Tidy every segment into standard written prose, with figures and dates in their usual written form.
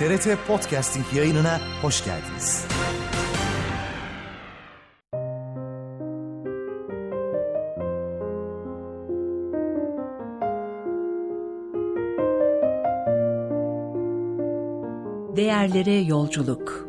TRT Podcasting yayınına hoş geldiniz. Değerlere yolculuk.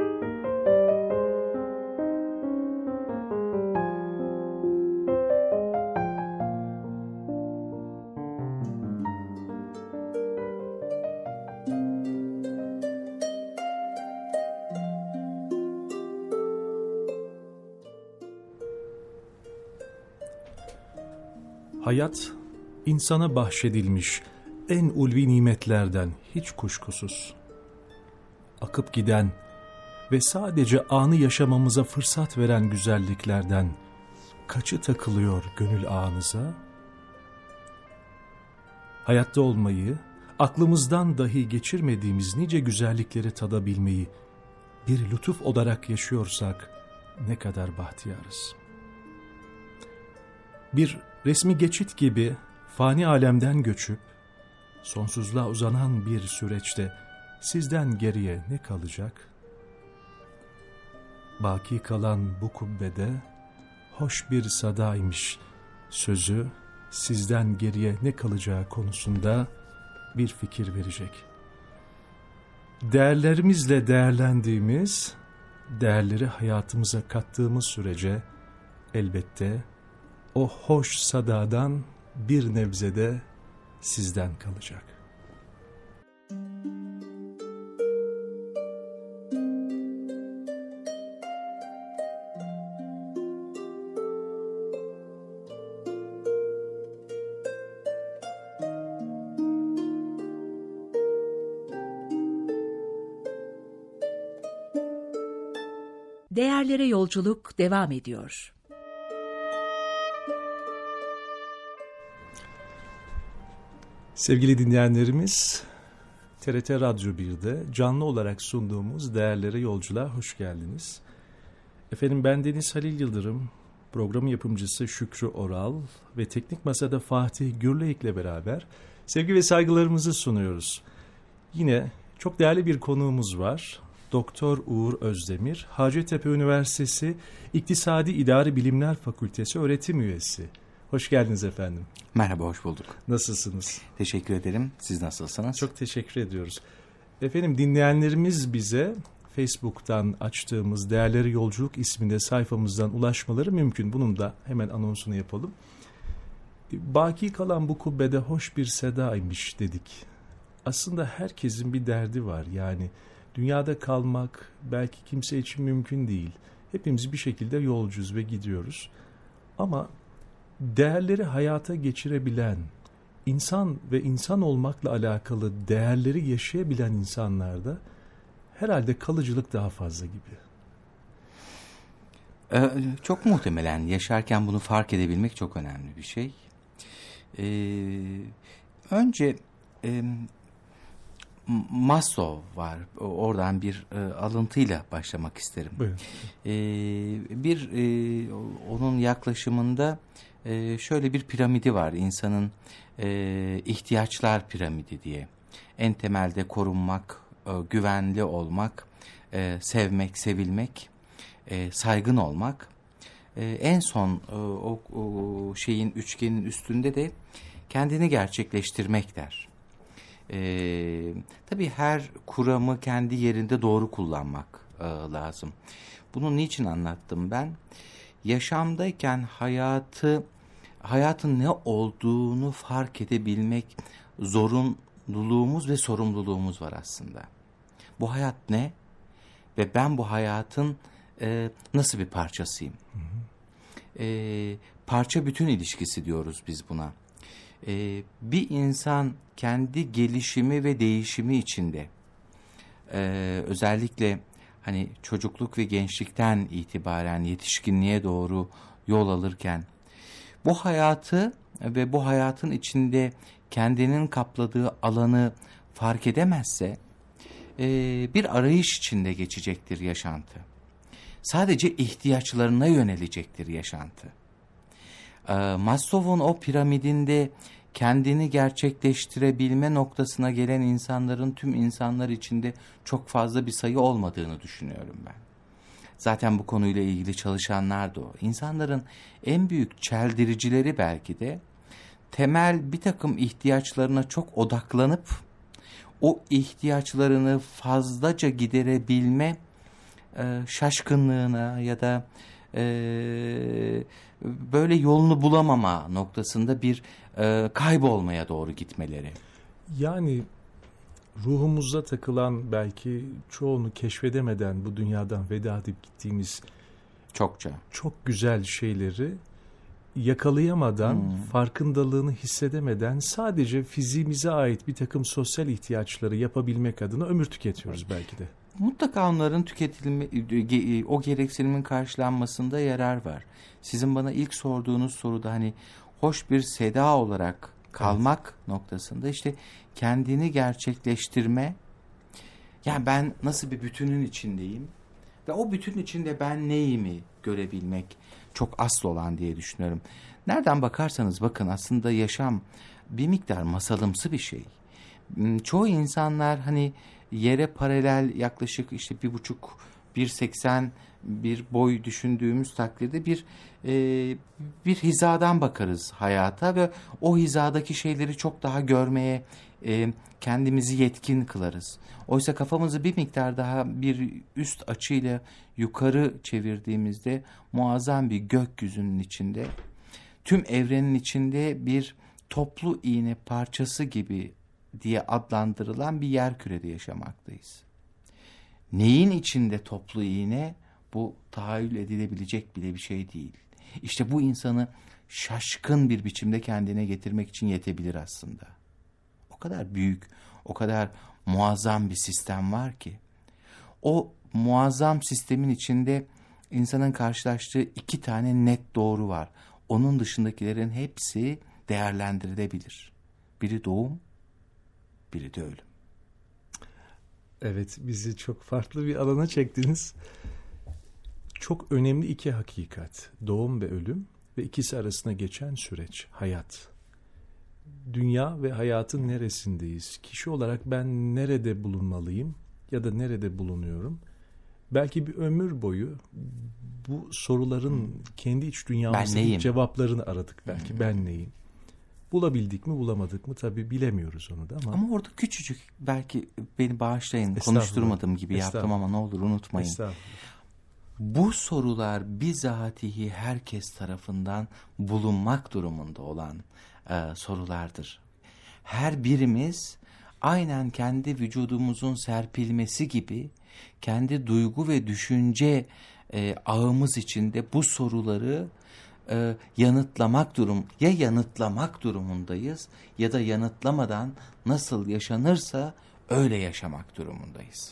Hayat, insana bahşedilmiş en ulvi nimetlerden hiç kuşkusuz. Akıp giden ve sadece anı yaşamamıza fırsat veren güzelliklerden kaçı takılıyor gönül ağınıza? Hayatta olmayı, aklımızdan dahi geçirmediğimiz nice güzellikleri tadabilmeyi bir lütuf olarak yaşıyorsak ne kadar bahtiyarız. Bir resmi geçit gibi fani alemden göçüp sonsuzluğa uzanan bir süreçte sizden geriye ne kalacak? Baki kalan bu kubbede hoş bir sadaymış sözü sizden geriye ne kalacağı konusunda bir fikir verecek. Değerlerimizle değerlendiğimiz, değerleri hayatımıza kattığımız sürece elbette o hoş sadadan bir nebzede sizden kalacak. Değerlere yolculuk devam ediyor. Sevgili dinleyenlerimiz, TRT Radyo 1'de canlı olarak sunduğumuz Değerlere Yolculuğa hoş geldiniz. Efendim ben Deniz Halil Yıldırım, program yapımcısı Şükrü Oral ve Teknik Masa'da Fatih Gürleyik ile beraber sevgi ve saygılarımızı sunuyoruz. Yine çok değerli bir konuğumuz var. Doktor Uğur Özdemir, Hacettepe Üniversitesi İktisadi İdari Bilimler Fakültesi öğretim üyesi. Hoş geldiniz efendim. Merhaba, hoş bulduk. Nasılsınız? Teşekkür ederim. Siz nasılsınız? Çok teşekkür ediyoruz. Efendim dinleyenlerimiz bize Facebook'tan açtığımız Değerleri Yolculuk isminde sayfamızdan ulaşmaları mümkün. Bunun da hemen anonsunu yapalım. Baki kalan bu kubbede hoş bir sedaymış dedik. Aslında herkesin bir derdi var. Yani dünyada kalmak belki kimse için mümkün değil. Hepimiz bir şekilde yolcuyuz ve gidiyoruz. Ama değerleri hayata geçirebilen, insan ve insan olmakla alakalı değerleri yaşayabilen insanlarda herhalde kalıcılık daha fazla gibi. Çok muhtemelen yaşarken bunu fark edebilmek çok önemli bir şey. Önce Maslow var. Oradan bir alıntıyla başlamak isterim. Buyurun. Onun yaklaşımında şöyle bir piramidi var. İnsanın ihtiyaçlar piramidi diye. En temelde korunmak, güvenli olmak, sevmek, sevilmek, saygın olmak. En son o şeyin, üçgenin üstünde de kendini gerçekleştirmek der. Tabii her kuramı kendi yerinde doğru kullanmak lazım. Bunu niçin anlattım ben? Yaşamdayken hayatın ne olduğunu fark edebilmek zorunluluğumuz ve sorumluluğumuz var aslında. Bu hayat ne? Ve ben bu hayatın nasıl bir parçasıyım? Hı hı. Parça bütün ilişkisi diyoruz biz buna. Bir insan kendi gelişimi ve değişimi içinde özellikle hani çocukluk ve gençlikten itibaren yetişkinliğe doğru yol alırken bu hayatı ve bu hayatın içinde kendinin kapladığı alanı fark edemezse bir arayış içinde geçecektir yaşantı. Sadece ihtiyaçlarına yönelecektir yaşantı. Maslow'un o piramidinde kendini gerçekleştirebilme noktasına gelen insanların tüm insanlar içinde çok fazla bir sayı olmadığını düşünüyorum ben. Zaten bu konuyla ilgili çalışanlar da o. İnsanların en büyük çeldiricileri belki de temel bir takım ihtiyaçlarına çok odaklanıp o ihtiyaçlarını fazlaca giderebilme şaşkınlığına ya da böyle yolunu bulamama noktasında bir kaybolmaya doğru gitmeleri. Yani ruhumuza takılan, belki çoğunu keşfedemeden bu dünyadan veda edip gittiğimiz Çokça. çok güzel şeyleri yakalayamadan, farkındalığını hissedemeden sadece fiziğimize ait bir takım sosyal ihtiyaçları yapabilmek adına ömür tüketiyoruz belki de. Mutlaka onların o gereksinimin karşılanmasında yarar var. Sizin bana ilk sorduğunuz soruda hani hoş bir seda olarak kalmak noktasında işte kendini gerçekleştirme, yani ben nasıl bir bütünün içindeyim ve o bütün içinde ben neyimi görebilmek çok asıl olan diye düşünüyorum. Nereden bakarsanız bakın aslında yaşam bir miktar masalımsı bir şey. Çoğu insanlar hani yere paralel yaklaşık işte 1,5-1,80 bir boy düşündüğümüz takdirde bir hizadan bakarız hayata ve o hizadaki şeyleri çok daha görmeye kendimizi yetkin kılarız. Oysa kafamızı bir miktar daha bir üst açıyla yukarı çevirdiğimizde muazzam bir gökyüzünün içinde, tüm evrenin içinde bir toplu iğne parçası gibi diye adlandırılan bir yerkürede yaşamaktayız. Neyin içinde toplu iğne? Bu tahayyül edilebilecek bile bir şey değil. İşte bu insanı şaşkın bir biçimde kendine getirmek için yetebilir aslında. O kadar büyük, o kadar muazzam bir sistem var ki. O muazzam sistemin içinde insanın karşılaştığı 2 tane net doğru var. Onun dışındakilerin hepsi değerlendirilebilir. Biri doğum, biri de ölüm. Evet, bizi çok farklı bir alana çektiniz. Çok önemli 2 hakikat. Doğum ve ölüm ve ikisi arasında geçen süreç, hayat. Dünya ve hayatın neresindeyiz? Kişi olarak ben nerede bulunmalıyım ya da nerede bulunuyorum? Belki bir ömür boyu bu soruların kendi iç dünyamızdaki cevaplarını aradık belki. Ben neyim? Bulabildik mi, bulamadık mı? Tabii bilemiyoruz onu da ama. Ama orada küçücük, belki beni bağışlayın, konuşturmadığım gibi yaptım ama ne olur unutmayın. Bu sorular bizatihi herkes tarafından bulunmak durumunda olan sorulardır. Her birimiz aynen kendi vücudumuzun serpilmesi gibi kendi duygu ve düşünce ağımız içinde bu soruları yanıtlamak durumundayız ya da yanıtlamadan nasıl yaşanırsa öyle yaşamak durumundayız.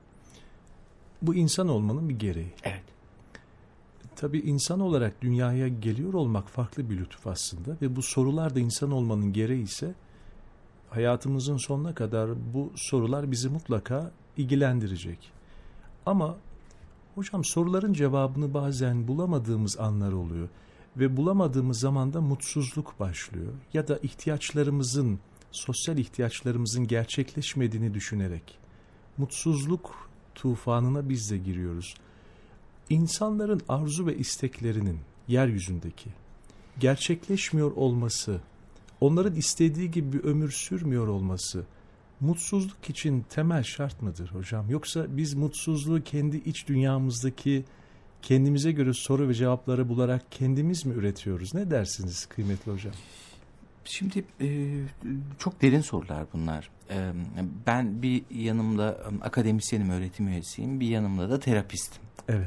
Bu insan olmanın bir gereği. Evet. Tabii insan olarak dünyaya geliyor olmak farklı bir lütuf aslında ve bu sorular da insan olmanın gereği ise hayatımızın sonuna kadar bu sorular bizi mutlaka ilgilendirecek. Ama hocam soruların cevabını bazen bulamadığımız anlar oluyor ve bulamadığımız zaman da mutsuzluk başlıyor ya da ihtiyaçlarımızın, sosyal ihtiyaçlarımızın gerçekleşmediğini düşünerek mutsuzluk tufanına biz de giriyoruz. İnsanların arzu ve isteklerinin yeryüzündeki gerçekleşmiyor olması, onların istediği gibi bir ömür sürmüyor olması mutsuzluk için temel şart mıdır hocam? Yoksa biz mutsuzluğu kendi iç dünyamızdaki kendimize göre soru ve cevapları bularak kendimiz mi üretiyoruz? Ne dersiniz kıymetli hocam? Şimdi çok derin sorular bunlar. Ben bir yanımda akademisyenim, öğretim üyesiyim. Bir yanımda da terapistim. Evet.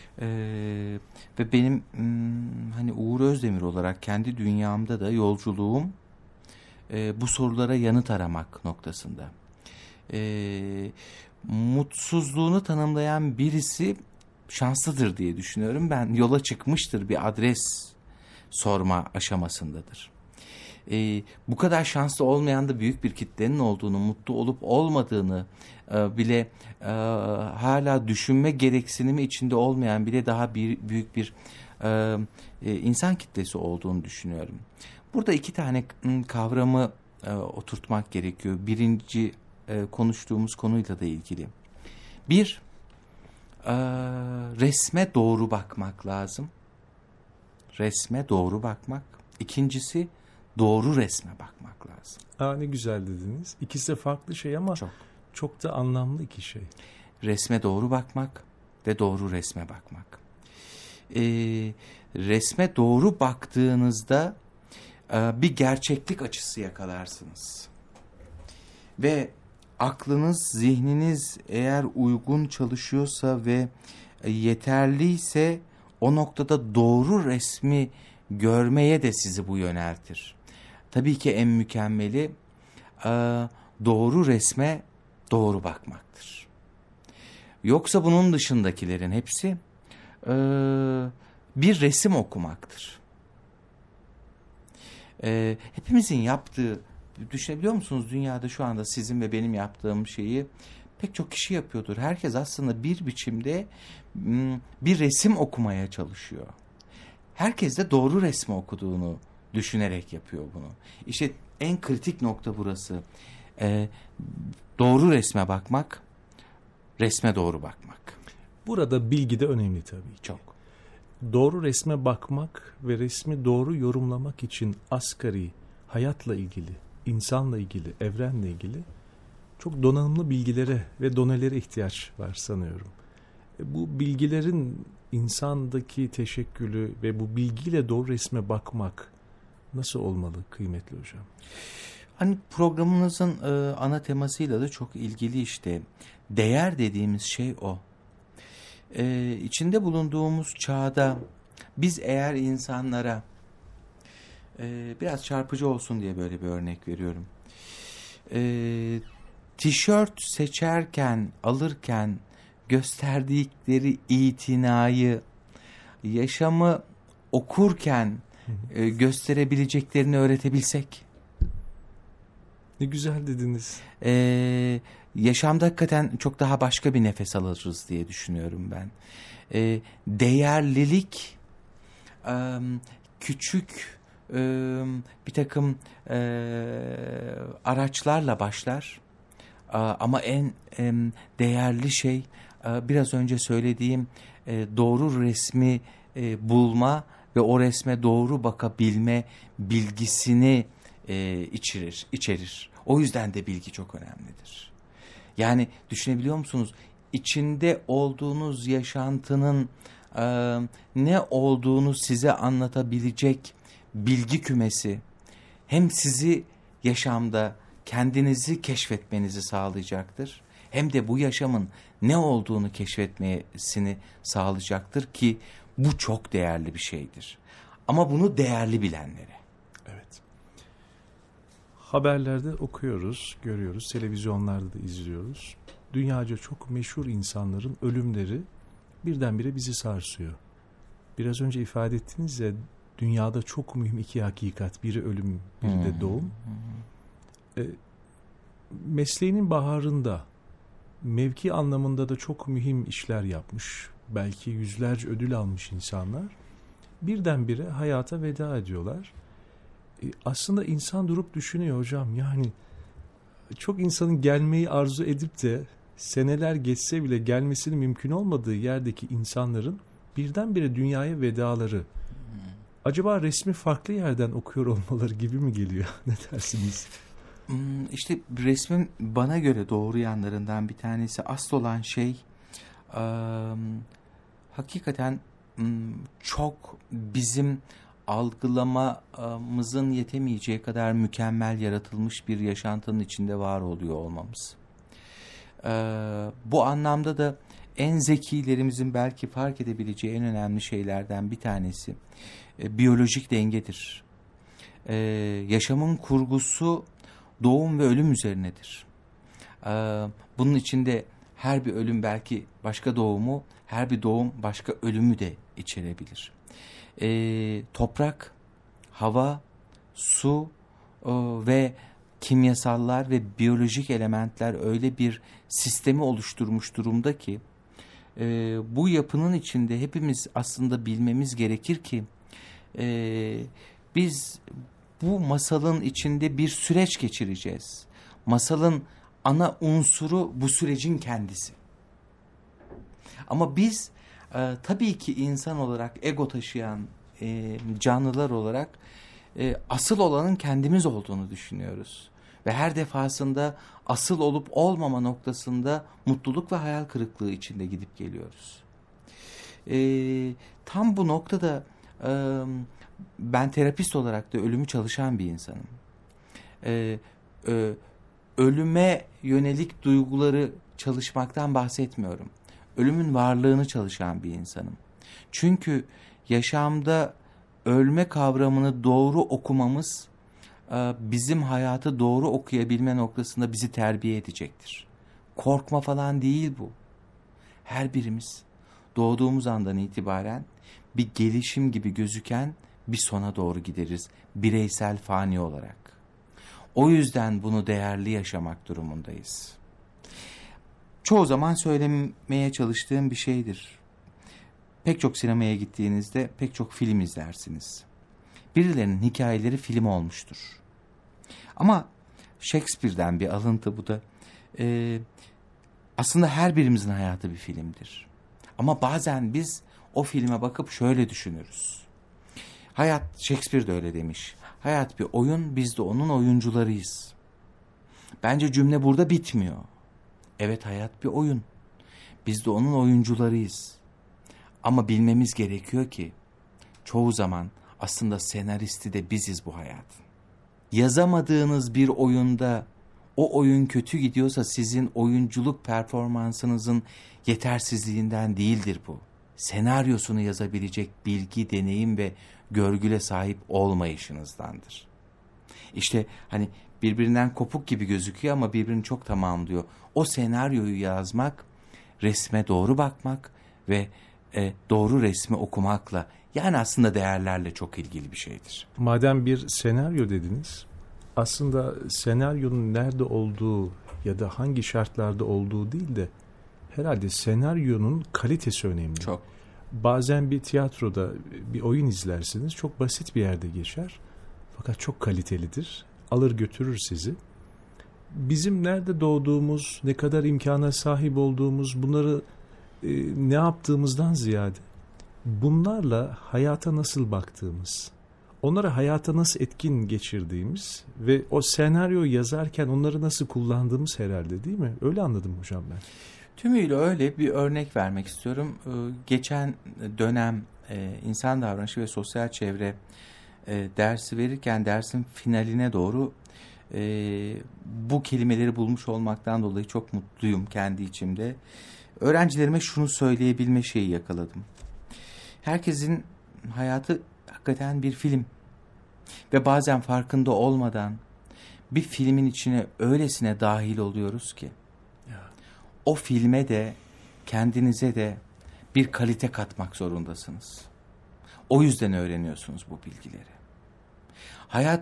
Ve benim hani Uğur Özdemir olarak kendi dünyamda da yolculuğum bu sorulara yanıt aramak noktasında. Mutsuzluğunu tanımlayan birisi şanslıdır diye düşünüyorum. Ben yola çıkmıştır, bir adres sorma aşamasındadır. Bu kadar şanslı olmayan da büyük bir kitlenin olduğunu, mutlu olup olmadığını bile hala düşünme gereksinimi içinde olmayan bile daha büyük bir insan kitlesi olduğunu düşünüyorum. Burada iki tane kavramı oturtmak gerekiyor. Birinci konuştuğumuz konuyla da ilgili. Bir, resme doğru bakmak lazım. Resme doğru bakmak. İkincisi, doğru resme bakmak lazım. Ne güzel dediniz. İkisi de farklı şey ama çok da anlamlı iki şey. Resme doğru bakmak ve doğru resme bakmak. Resme doğru baktığınızda bir gerçeklik açısı yakalarsınız. Ve aklınız, zihniniz eğer uygun çalışıyorsa ve yeterliyse o noktada doğru resmi görmeye de sizi bu yöneltir. Tabii ki en mükemmeli doğru resme doğru bakmaktır. Yoksa bunun dışındakilerin hepsi bir resim okumaktır. Hepimizin yaptığı, düşünebiliyor musunuz, dünyada şu anda sizin ve benim yaptığım şeyi pek çok kişi yapıyordur. Herkes aslında bir biçimde bir resim okumaya çalışıyor. Herkes de doğru resmi okuduğunu düşünerek yapıyor bunu. İşte en kritik nokta burası. Doğru resme bakmak, resme doğru bakmak. Burada bilgi de önemli tabii ki. Çok. Doğru resme bakmak ve resmi doğru yorumlamak için asgari hayatla ilgili, insanla ilgili, evrenle ilgili çok donanımlı bilgilere ve donelere ihtiyaç var sanıyorum. Bu bilgilerin insandaki teşekkülü ve bu bilgiyle doğru resme bakmak nasıl olmalı kıymetli hocam? Hani programımızın ana temasıyla da çok ilgili işte. Değer dediğimiz şey o. İçinde bulunduğumuz çağda biz eğer insanlara biraz çarpıcı olsun diye böyle bir örnek veriyorum. Tişört seçerken, alırken gösterdikleri itinayı, yaşamı okurken gösterebileceklerini öğretebilsek. Ne güzel dediniz. Yaşamda hakikaten çok daha başka bir nefes alırız diye düşünüyorum ben. Değerlilik küçük bir takım araçlarla başlar. Ama en değerli şey biraz önce söylediğim doğru resmi bulma ve o resme doğru bakabilme bilgisini içerir. O yüzden de bilgi çok önemlidir. Yani düşünebiliyor musunuz? İçinde olduğunuz yaşantının ne olduğunu size anlatabilecek bilgi kümesi hem sizi yaşamda kendinizi keşfetmenizi sağlayacaktır. Hem de bu yaşamın ne olduğunu keşfetmesini sağlayacaktır ki bu çok değerli bir şeydir. Ama bunu değerli bilenlere. Evet. Haberlerde okuyoruz, görüyoruz, televizyonlarda da izliyoruz. Dünyaca çok meşhur insanların ölümleri birdenbire bizi sarsıyor. Biraz önce ifade ettiniz ya, dünyada çok mühim iki hakikat. Biri ölüm, biri de doğum. Mesleğinin baharında, mevki anlamında da çok mühim işler yapmış. Belki yüzlerce ödül almış insanlar. Birdenbire hayata veda ediyorlar. Aslında insan durup düşünüyor hocam. Yani çok insanın gelmeyi arzu edip de seneler geçse bile gelmesinin mümkün olmadığı yerdeki insanların birdenbire dünyaya vedaları. Acaba resmi farklı yerden okuyor olmaları gibi mi geliyor? Ne dersiniz? İşte resmin bana göre doğru yanlarından bir tanesi, asıl olan şey hakikaten çok bizim algılamamızın yetemeyeceği kadar mükemmel yaratılmış bir yaşantının içinde var oluyor olmamız. Bu anlamda da en zekilerimizin belki fark edebileceği en önemli şeylerden bir tanesi biyolojik dengedir. Yaşamın kurgusu doğum ve ölüm üzerinedir. Bunun içinde her bir ölüm belki başka doğumu, her bir doğum başka ölümü de içerebilir. Toprak, hava, su ve kimyasallar ve biyolojik elementler öyle bir sistemi oluşturmuş durumda ki bu yapının içinde hepimiz aslında bilmemiz gerekir ki biz bu masalın içinde bir süreç geçireceğiz. Masalın ana unsuru bu sürecin kendisi. Ama biz tabii ki insan olarak, ego taşıyan canlılar olarak asıl olanın kendimiz olduğunu düşünüyoruz. Ve her defasında asıl olup olmama noktasında mutluluk ve hayal kırıklığı içinde gidip geliyoruz. Tam bu noktada ben terapist olarak da ölümü çalışan bir insanım. Ölüme yönelik duyguları çalışmaktan bahsetmiyorum. Ölümün varlığını çalışan bir insanım. Çünkü yaşamda ölme kavramını doğru okumamız bizim hayatı doğru okuyabilme noktasında bizi terbiye edecektir. Korkma falan değil bu. Her birimiz doğduğumuz andan itibaren bir gelişim gibi gözüken bir sona doğru gideriz. Bireysel fani olarak. O yüzden bunu değerli yaşamak durumundayız. Çoğu zaman söylemeye çalıştığım bir şeydir. Pek çok sinemaya gittiğinizde pek çok film izlersiniz. Birilerinin hikayeleri film olmuştur. Ama Shakespeare'den bir alıntı bu da. Aslında her birimizin hayatı bir filmdir. Ama bazen biz o filme bakıp şöyle düşünürüz. Hayat, Shakespeare de öyle demiş. Hayat bir oyun, biz de onun oyuncularıyız. Bence cümle burada bitmiyor. Evet, hayat bir oyun. Biz de onun oyuncularıyız. Ama bilmemiz gerekiyor ki çoğu zaman aslında senaristi de biziz bu hayatın. Yazamadığınız bir oyunda o oyun kötü gidiyorsa sizin oyunculuk performansınızın yetersizliğinden değildir bu. Senaryosunu yazabilecek bilgi, deneyim ve görgüle sahip olmayışınızdandır. İşte hani birbirinden kopuk gibi gözüküyor ama birbirini çok tamamlıyor. O senaryoyu yazmak, resme doğru bakmak ve doğru resmi okumakla, yani aslında değerlerle çok ilgili bir şeydir. Madem bir senaryo dediniz, aslında senaryonun nerede olduğu ya da hangi şartlarda olduğu değil de herhalde senaryonun kalitesi önemli. Çok. Bazen bir tiyatroda bir oyun izlersiniz, çok basit bir yerde geçer fakat çok kalitelidir, alır götürür sizi. Bizim nerede doğduğumuz, ne kadar imkana sahip olduğumuz, bunları ne yaptığımızdan ziyade bunlarla hayata nasıl baktığımız, onlara hayata nasıl etkin geçirdiğimiz ve o senaryoyu yazarken onları nasıl kullandığımız herhalde, değil mi? Öyle anladım hocam ben. Tümüyle öyle. Bir örnek vermek istiyorum. Geçen dönem insan davranışı ve sosyal çevre dersi verirken dersin finaline doğru bu kelimeleri bulmuş olmaktan dolayı çok mutluyum kendi içimde. Öğrencilerime şunu söyleyebilme şeyi yakaladım. Herkesin hayatı hakikaten bir film. Ve bazen farkında olmadan bir filmin içine öylesine dahil oluyoruz ki o filme de kendinize de bir kalite katmak zorundasınız. O yüzden öğreniyorsunuz bu bilgileri. Hayat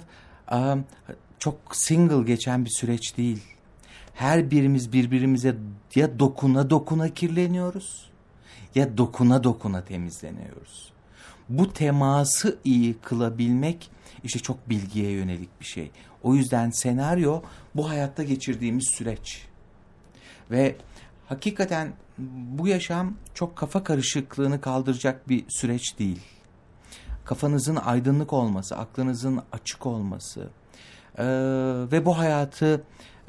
çok single geçen bir süreç değil. Her birimiz birbirimize ya dokuna dokuna kirleniyoruz ya dokuna dokuna temizleniyoruz. Bu teması iyi kılabilmek işte çok bilgiye yönelik bir şey. O yüzden senaryo bu hayatta geçirdiğimiz süreç. Ve hakikaten bu yaşam çok kafa karışıklığını kaldıracak bir süreç değil. Kafanızın aydınlık olması, aklınızın açık olması ve bu hayatı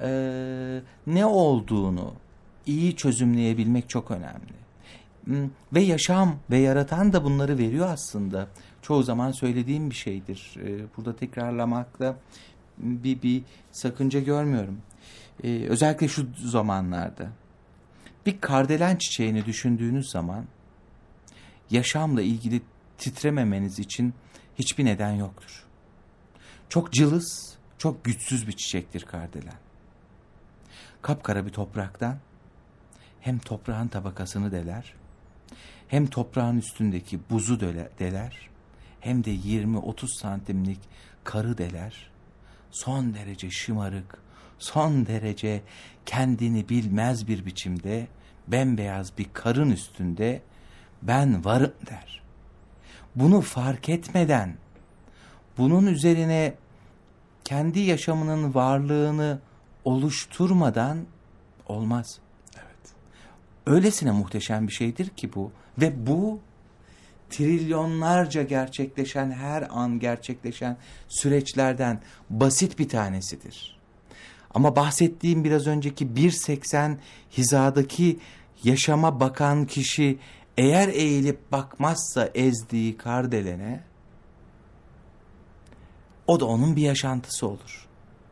ne olduğunu iyi çözümleyebilmek çok önemli. Ve yaşam ve yaratan da bunları veriyor aslında. Çoğu zaman söylediğim bir şeydir. Burada tekrarlamakta bir sakınca görmüyorum. Özellikle şu zamanlarda. Bir kardelen çiçeğini düşündüğünüz zaman yaşamla ilgili titrememeniz için hiçbir neden yoktur. Çok cılız, çok güçsüz bir çiçektir kardelen. Kapkara bir topraktan hem toprağın tabakasını deler, hem toprağın üstündeki buzu deler, hem de 20-30 santimlik karı deler. Son derece şımarık, son derece kendini bilmez bir biçimde bembeyaz bir karın üstünde ben varım der. Bunu fark etmeden, bunun üzerine kendi yaşamının varlığını oluşturmadan olmaz. Evet. Öylesine muhteşem bir şeydir ki bu. Ve bu trilyonlarca gerçekleşen, her an gerçekleşen süreçlerden basit bir tanesidir. Ama bahsettiğim biraz önceki 1.80 hizadaki yaşama bakan kişi eğer eğilip bakmazsa ezdiği kardelene, o da onun bir yaşantısı olur.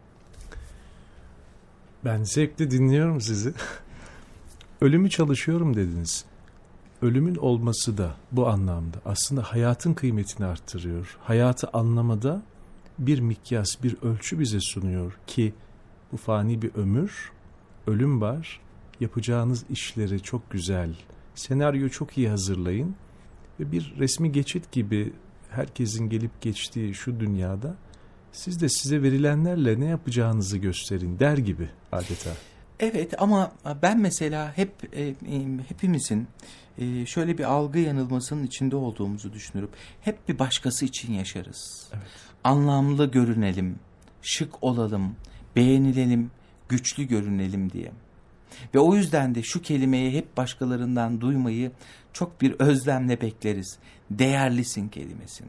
Ben zevkle dinliyorum sizi. Ölümü çalışıyorum dediniz. Ölümün olması da bu anlamda aslında hayatın kıymetini arttırıyor. Hayatı anlamada bir mikyas, bir ölçü bize sunuyor ki bu fani bir ömür, ölüm var. Yapacağınız işleri çok güzel, senaryoyu çok iyi hazırlayın ve bir resmi geçit gibi herkesin gelip geçtiği şu dünyada siz de size verilenlerle ne yapacağınızı gösterin der gibi adeta. Evet, ama ben mesela hepimizin şöyle bir algı yanılmasının içinde olduğumuzu düşünürüm. Hep bir başkası için yaşarız. Evet. Anlamlı görünelim, şık olalım, beğenilelim, güçlü görünelim diye. Ve o yüzden de şu kelimeyi hep başkalarından duymayı çok bir özlemle bekleriz. Değerlisin kelimesini.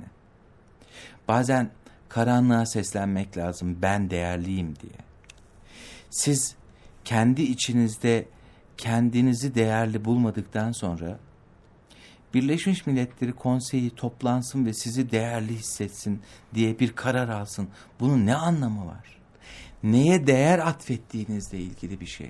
Bazen karanlığa seslenmek lazım, ben değerliyim diye. Siz kendi içinizde kendinizi değerli bulmadıktan sonra Birleşmiş Milletleri Konseyi toplansın ve sizi değerli hissetsin diye bir karar alsın. Bunun ne anlamı var? Neye değer atfettiğinizle ilgili bir şey.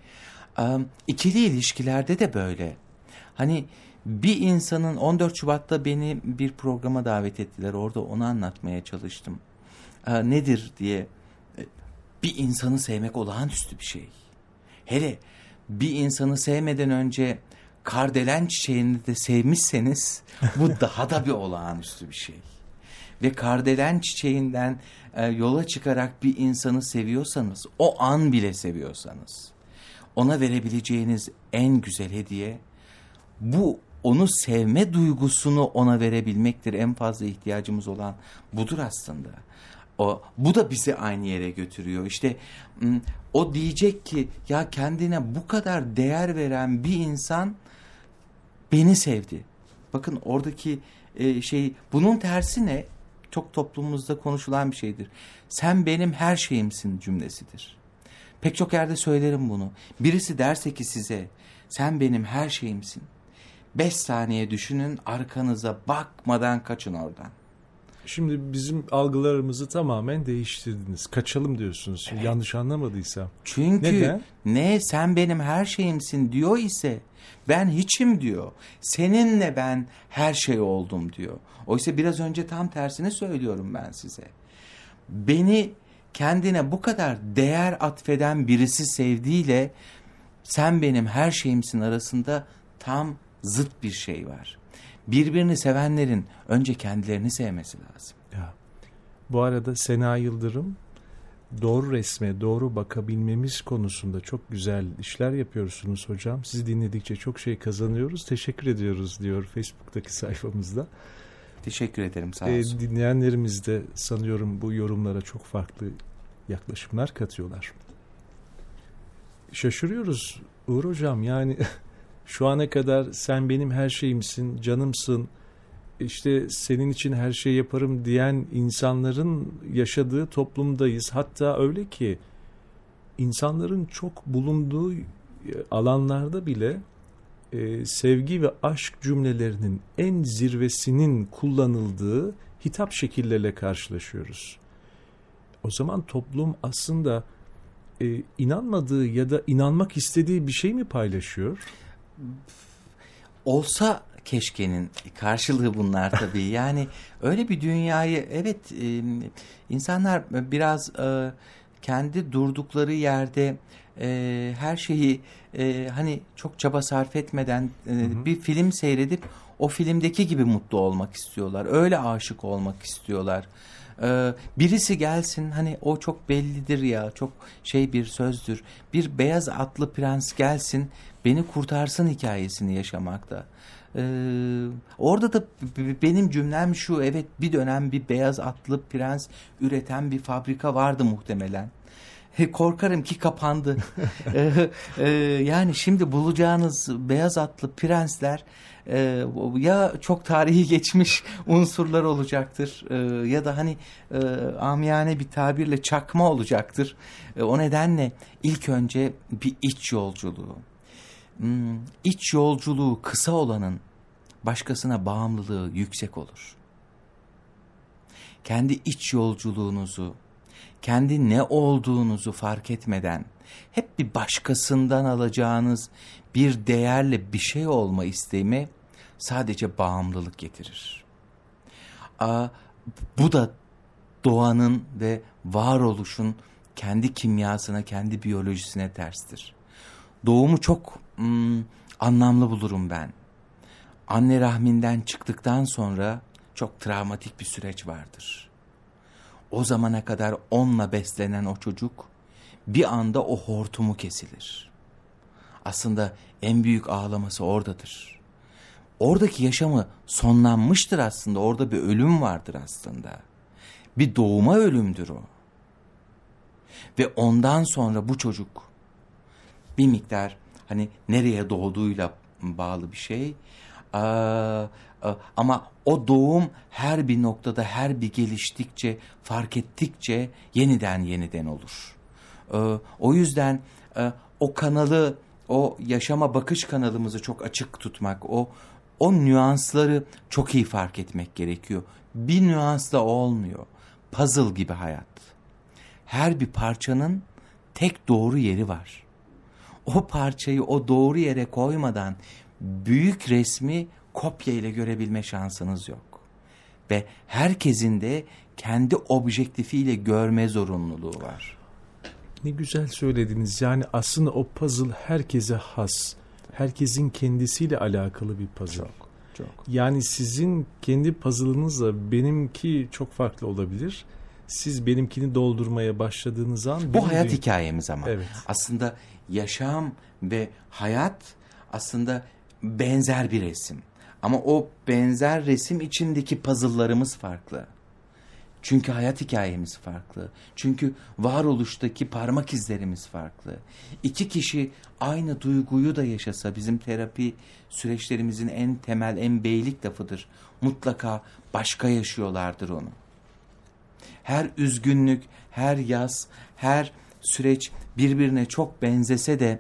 İkili ilişkilerde de böyle. Hani bir insanın 14 Şubat'ta beni bir programa davet ettiler. Orada onu anlatmaya çalıştım. Nedir diye. Bir insanı sevmek olağanüstü bir şey. Hele bir insanı sevmeden önce kardelen çiçeğini de sevmişseniz bu daha da bir olağanüstü bir şey. Ve kardelen çiçeğinden yola çıkarak bir insanı seviyorsanız, o an bile seviyorsanız, ona verebileceğiniz en güzel hediye bu, onu sevme duygusunu ona verebilmektir. En fazla ihtiyacımız olan budur aslında. Bu da bizi aynı yere götürüyor. İşte o diyecek ki ya kendine bu kadar değer veren bir insan beni sevdi. Bakın oradaki bunun tersi ne? Çok toplumumuzda konuşulan bir şeydir. Sen benim her şeyimsin cümlesidir. Pek çok yerde söylerim bunu. Birisi derse ki size sen benim her şeyimsin. 5 saniye düşünün, arkanıza bakmadan kaçın oradan. Şimdi bizim algılarımızı tamamen değiştirdiniz. Kaçalım diyorsunuz. Evet. Yanlış anlamadıysam. Çünkü ne sen benim her şeyimsin diyor ise ben hiçim diyor. Seninle ben her şey oldum diyor. Oysa biraz önce tam tersini söylüyorum ben size. Beni kendine bu kadar değer atfeden birisi sevdiğiyle sen benim her şeyimsin arasında tam zıt bir şey var. Birbirini sevenlerin önce kendilerini sevmesi lazım. Ya, bu arada Sena Yıldırım doğru resme doğru bakabilmemiz konusunda çok güzel işler yapıyorsunuz hocam. Sizi dinledikçe çok şey kazanıyoruz. Teşekkür ediyoruz diyor Facebook'taki sayfamızda. Teşekkür ederim, sağ olsun. Dinleyenlerimiz de sanıyorum bu yorumlara çok farklı yaklaşımlar katıyorlar. Şaşırıyoruz Uğur hocam, yani şu ana kadar sen benim her şeyimsin, canımsın, işte senin için her şeyi yaparım diyen insanların yaşadığı toplumdayız. Hatta öyle ki insanların çok bulunduğu alanlarda bile sevgi ve aşk cümlelerinin en zirvesinin kullanıldığı hitap şekilleriyle karşılaşıyoruz. O zaman toplum aslında inanmadığı ya da inanmak istediği bir şey mi paylaşıyor? Olsa keşkenin karşılığı bunlar tabii. Yani öyle bir dünyayı, evet, insanlar biraz kendi durdukları yerde her şeyi hani çok çaba sarf etmeden bir film seyredip o filmdeki gibi mutlu olmak istiyorlar. Öyle aşık olmak istiyorlar. Birisi gelsin, hani o çok bellidir ya, çok bir sözdür. Bir beyaz atlı prens gelsin beni kurtarsın hikayesini yaşamakta. Orada da benim cümlem şu: evet, bir dönem bir beyaz atlı prens üreten bir fabrika vardı muhtemelen. Korkarım ki kapandı. Yani şimdi bulacağınız beyaz atlı prensler ya çok tarihi geçmiş unsurlar olacaktır ya da hani amiyane bir tabirle çakma olacaktır. O nedenle ilk önce bir iç yolculuğu. İç yolculuğu kısa olanın başkasına bağımlılığı yüksek olur. Kendi iç yolculuğunuzu, kendi ne olduğunuzu fark etmeden hep bir başkasından alacağınız bir değerle bir şey olma isteği sadece bağımlılık getirir. Bu da doğanın ve varoluşun kendi kimyasına, kendi biyolojisine terstir. Doğumu çok anlamlı bulurum ben. Anne rahminden çıktıktan sonra çok travmatik bir süreç vardır. O zamana kadar onunla beslenen o çocuk bir anda o hortumu kesilir. Aslında en büyük ağlaması oradadır. Oradaki yaşamı sonlanmıştır aslında. Orada bir ölüm vardır aslında. Bir doğuma ölümdür o. Ve ondan sonra bu çocuk bir miktar hani nereye doğduğuyla bağlı bir şey. Ama o doğum her bir noktada, her bir geliştikçe, fark ettikçe yeniden olur. O yüzden o kanalı, o yaşama bakış kanalımızı çok açık tutmak, o nüansları çok iyi fark etmek gerekiyor. Bir nüansla olmuyor. Puzzle gibi hayat. Her bir parçanın tek doğru yeri var. O parçayı o doğru yere koymadan büyük resmi kopya ile görebilme şansınız yok. Ve herkesin de kendi objektifiyle görme zorunluluğu var. Ne güzel söylediniz. Yani aslında o puzzle herkese has. Herkesin kendisiyle alakalı bir puzzle. Çok. Yani sizin kendi puzzle'ınızla benimki çok farklı olabilir. Siz benimkini doldurmaya başladığınız an... Bu hayat hikayemiz ama. Evet. Aslında yaşam ve hayat aslında benzer bir resim. Ama o benzer resim içindeki puzzle'larımız farklı. Çünkü hayat hikayemiz farklı. Çünkü varoluştaki parmak izlerimiz farklı. İki kişi aynı duyguyu da yaşasa, bizim terapi süreçlerimizin en temel, en beylik lafıdır. Mutlaka başka yaşıyorlardır onu. Her üzgünlük, her yas, her süreç birbirine çok benzese de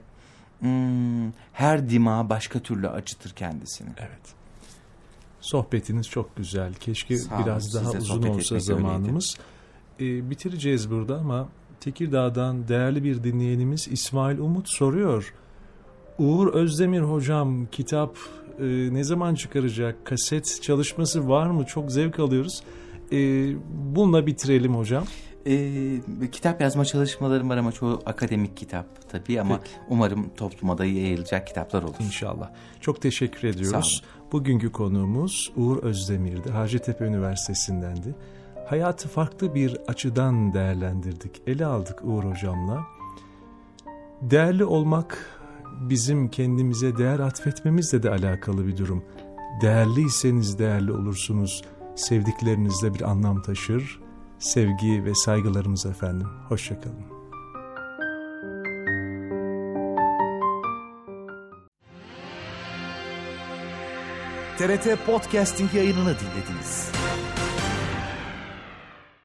her dima başka türlü acıtır kendisini. Evet. Sohbetiniz çok güzel. Keşke biraz daha uzun olsa zamanımız. Bitireceğiz burada ama Tekirdağ'dan değerli bir dinleyenimiz İsmail Umut soruyor. Uğur Özdemir hocam kitap ne zaman çıkaracak? Kaset çalışması var mı? Çok zevk alıyoruz. Bununla bitirelim hocam. Kitap yazma çalışmalarım var ama çoğu akademik kitap tabii ama peki, umarım topluma da yayılacak kitaplar olur. İnşallah. Çok teşekkür ediyoruz. Bugünkü konuğumuz Uğur Özdemir'di. Hacettepe Üniversitesi'ndendi. Hayatı farklı bir açıdan değerlendirdik. Ele aldık Uğur hocamla. Değerli olmak bizim kendimize değer atfetmemizle de alakalı bir durum. Değerliyseniz değerli olursunuz. Sevdiklerinizle bir anlam taşır. Sevgi ve saygılarımız efendim. Hoşça kalın. TRT Podcasting yayınını dinlediniz.